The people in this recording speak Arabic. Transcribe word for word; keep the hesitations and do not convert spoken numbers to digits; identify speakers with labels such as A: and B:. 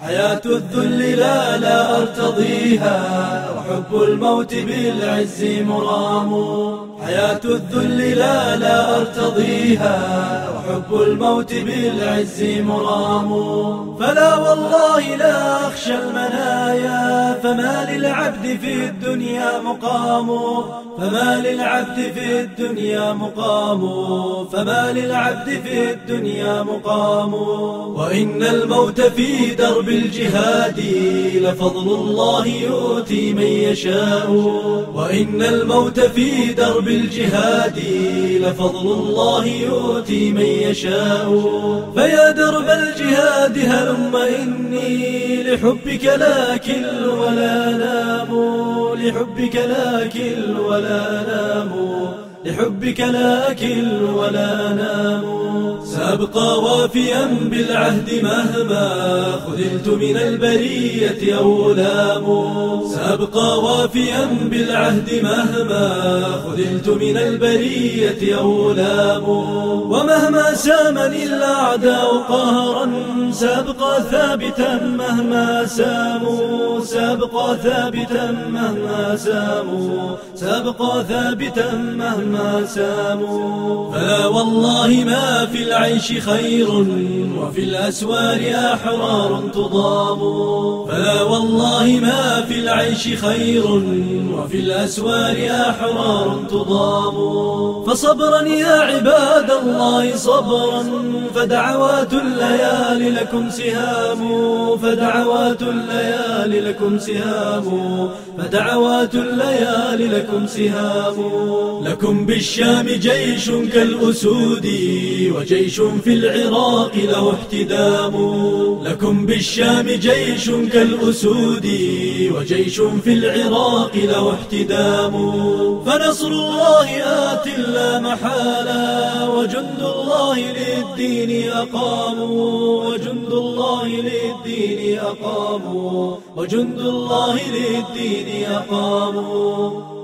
A: حياة الذل لا لا أرتضيها، وحب الموت بالعز مرام. حياة الذل لا لا أرتضيها، وحب الموت بالعز مرام. فلا والله لا أخشى المنايا، فما للعبد في الدنيا مقام. فما للعبد في الدنيا مقام، فما للعبد في الدنيا مقام. وإن الموت في درب الجهاد لفضل الله يؤتي من يشاء. وإن الموت في درب الجهاد لفضل الله يؤتي من يشاء. فيا درب الجهاد هلم إني لحبك لا كل ولا نام. لحبك لا كل ولا نام. لحبك لا كل ولا نام. سأبقى وافيا بالعهد مهما خذلت من البرية أو لام. سأبقى وافيا بالعهد مهما خذلت من البرية أو لام. ومهما سامني الأعداء قهرا سأبقى ثابتا مهما ساموا. سأبقى ثابتا مهما ساموا. سأبقى ثابتا مهما ساموا. فلا والله ما في العيش خير وفي الأسوار أحرار تضام. فلا والله ما في العيش خير وفي الأسوار أحرار تضام. فصبرا يا عباد الله صبرا، فدعوات الليالي لكم سهام. فدعوات الليالي لكم سهام. فدعوات الليالي لكم سهام. لكم بالشام جيش كالأسود، وجيش في العراق له احتدام. لكم بالشام جيش كالأسود، وجيش في العراق له احتدام. فنصر الله آت لا محالة، وجند الله للدين أقاموا. وجند الله للدين أقاموا. وجند الله للدين أقاموا.